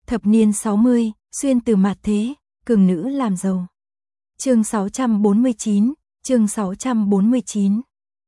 Thập niên 60, xuyên từ mạt thế, cường nữ làm giàu. Chương 649, chương 649.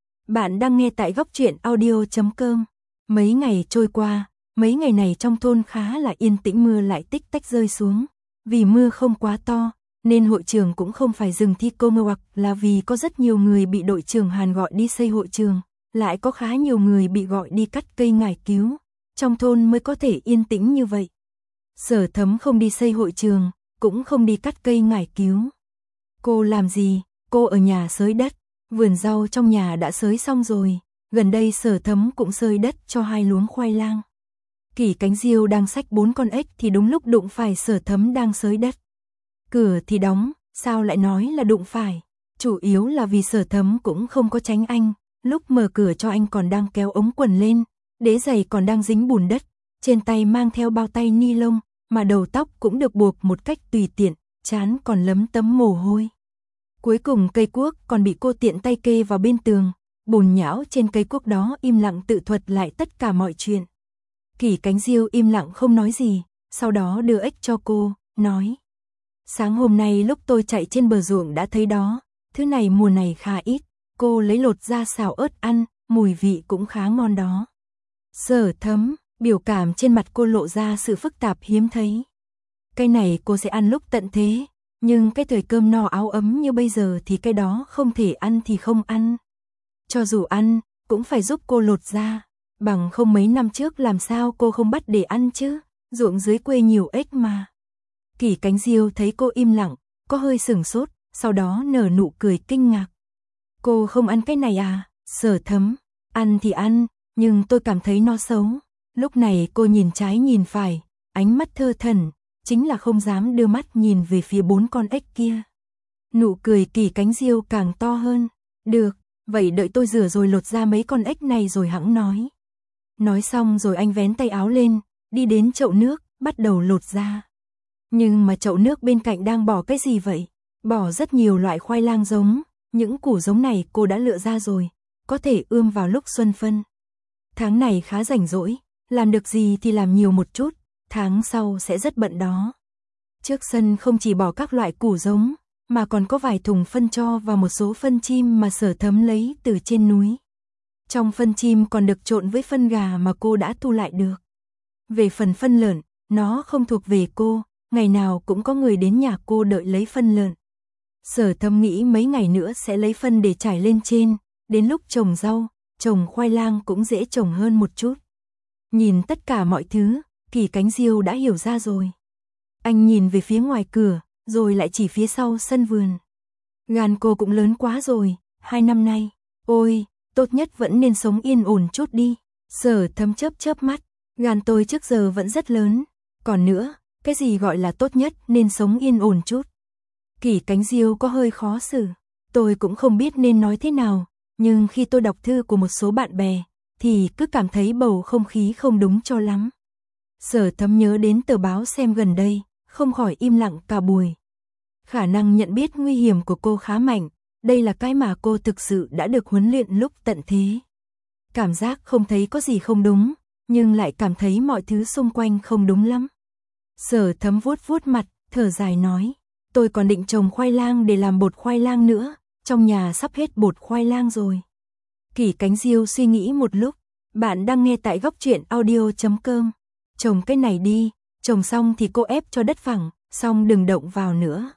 Bạn đang nghe tại góc truyện audio.com. Mấy ngày trôi qua, mấy ngày này trong thôn khá là yên tĩnh, mưa lại tích tách rơi xuống. Vì mưa không quá to, nên hội trường cũng không phải dừng thi công hoặc là vì có rất nhiều người bị đội trưởng Hàn gọi đi xây hội trường, lại có khá nhiều người bị gọi đi cắt cây ngải cứu. Trong thôn mới có thể yên tĩnh như vậy. Sở Thấm không đi xây hội trường, cũng không đi cắt cây ngải cứu. Cô làm gì? Cô ở nhà xới đất, vườn rau trong nhà đã xới xong rồi, gần đây Sở Thấm cũng xới đất cho 2 luống khoai lang. Kỷ Cánh Diêu đang xách 4 con ếch thì đúng lúc đụng phải Sở Thấm đang xới đất. Cửa thì đóng, sao lại nói là đụng phải? Chủ yếu là vì Sở Thấm cũng không có tránh anh, lúc mở cửa cho anh còn đang kéo ống quần lên, đế giày còn đang dính bùn đất, trên tay mang theo bao tay ni lông, mà đầu tóc cũng được buộc một cách tùy tiện, trán còn lấm tấm mồ hôi. Cuối cùng cây cuốc còn bị cô tiện tay kê vào bên tường, bùn nhão trên cây cuốc đó im lặng tự thuật lại tất cả mọi chuyện. Kỷ Cánh Diêu im lặng không nói gì, sau đó đưa ếch cho cô, nói: sáng hôm nay lúc tôi chạy trên bờ ruộng đã thấy đó, thứ này mùa này khá ít, cô lấy lột ra xào ớt ăn, mùi vị cũng khá ngon đó. Sở Thấm, biểu cảm trên mặt cô lộ ra sự phức tạp hiếm thấy. Cái này cô sẽ ăn lúc tận thế, nhưng cái thời cơm no áo ấm như bây giờ thì cái đó không thể ăn thì không ăn. Cho dù ăn, cũng phải giúp cô lột ra, bằng không mấy năm trước làm sao cô không bắt để ăn chứ, ruộng dưới quê nhiều ếch mà. Kỷ Cánh Diêu thấy cô im lặng, có hơi sửng sốt, sau đó nở nụ cười kinh ngạc. Cô không ăn cái này à? Sở Thấm, ăn thì ăn, nhưng tôi cảm thấy nó xấu. Lúc này cô nhìn trái nhìn phải, ánh mắt thơ thẩn, chính là không dám đưa mắt nhìn về phía 4 con ếch kia. Nụ cười Kỷ Cánh Diêu càng to hơn. Được, vậy đợi tôi rửa rồi lột ra mấy con ếch này rồi hẵng nói. Nói xong rồi anh vén tay áo lên, đi đến chậu nước, bắt đầu lột ra. Nhưng mà chậu nước bên cạnh đang bỏ cái gì vậy? Bỏ rất nhiều loại khoai lang giống, những củ giống này cô đã lựa ra rồi, có thể ươm vào lúc xuân phân. Tháng này khá rảnh rỗi, làm được gì thì làm nhiều một chút, tháng sau sẽ rất bận đó. Trước sân không chỉ bỏ các loại củ giống, mà còn có vài thùng phân tro và một số phân chim mà Sở Thấm lấy từ trên núi. Trong phân chim còn được trộn với phân gà mà cô đã thu lại được. Về phần phân lợn, nó không thuộc về cô, ngày nào cũng có người đến nhà cô đợi lấy phân lợn. Sở Thấm nghĩ mấy ngày nữa sẽ lấy phân để trải lên trên, đến lúc trồng rau, trồng khoai lang cũng dễ trồng hơn một chút. Nhìn tất cả mọi thứ, Kỷ Cánh Diêu đã hiểu ra rồi. Anh nhìn về phía ngoài cửa, rồi lại chỉ phía sau sân vườn. Gan cô cũng lớn quá rồi, 2 năm nay, ôi, tốt nhất vẫn nên sống yên ổn chút đi. Sở Thấm chớp mắt, gan tôi trước giờ vẫn rất lớn, còn nữa, cái gì gọi là tốt nhất nên sống yên ổn chút. Kỷ Cánh Diêu có hơi khó xử, tôi cũng không biết nên nói thế nào, nhưng khi tôi đọc thư của một số bạn bè, thì cứ cảm thấy bầu không khí không đúng cho lắm. Sở Thấm nhớ đến tờ báo xem gần đây, không khỏi im lặng cả buổi. Khả năng nhận biết nguy hiểm của cô khá mạnh, đây là cái mà cô thực sự đã được huấn luyện lúc tận thế. Cảm giác không thấy có gì không đúng, nhưng lại cảm thấy mọi thứ xung quanh không đúng lắm. Sở Thấm vuốt vuốt mặt, thở dài nói, tôi còn định trồng khoai lang để làm bột khoai lang nữa, trong nhà sắp hết bột khoai lang rồi. Kỷ Cánh Diêu suy nghĩ một lúc, bạn đang nghe tại góc truyện audio.com. Trồng cái này đi, trồng xong thì cô ép cho đất phẳng, xong đừng động vào nữa.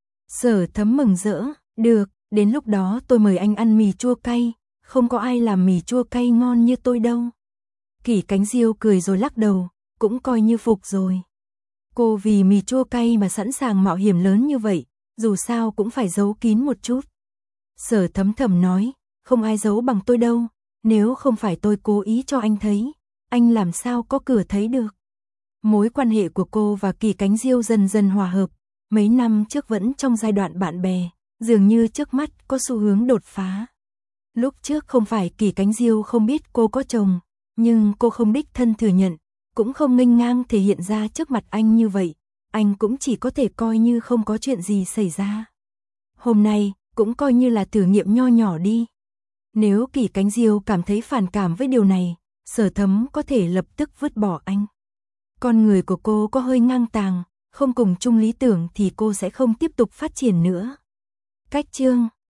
Sở Thấm mừng rỡ, được, đến lúc đó tôi mời anh ăn mì chua cay, không có ai làm mì chua cay ngon như tôi đâu. Kỷ Cánh Diêu cười rồi lắc đầu, cũng coi như phục rồi. Cô vì mì chua cay mà sẵn sàng mạo hiểm lớn như vậy, dù sao cũng phải giấu kín một chút. Sở Thấm thầm nói, không ai giấu bằng tôi đâu, nếu không phải tôi cố ý cho anh thấy, anh làm sao có cửa thấy được. Mối quan hệ của cô và Kỷ Cánh Diêu dần dần hòa hợp, mấy năm trước vẫn trong giai đoạn bạn bè, dường như trước mắt có xu hướng đột phá. Lúc trước không phải Kỷ Cánh Diêu không biết cô có chồng, nhưng cô không đích thân thừa nhận, cũng không nghênh ngang thể hiện ra trước mặt anh như vậy, anh cũng chỉ có thể coi như không có chuyện gì xảy ra. Hôm nay, cũng coi như là thử nghiệm nho nhỏ đi. Nếu Kỷ Cánh Diêu cảm thấy phản cảm với điều này, Sở Thấm có thể lập tức vứt bỏ anh. Con người của cô có hơi ngang tàng, không cùng chung lý tưởng thì cô sẽ không tiếp tục phát triển nữa. Cách chương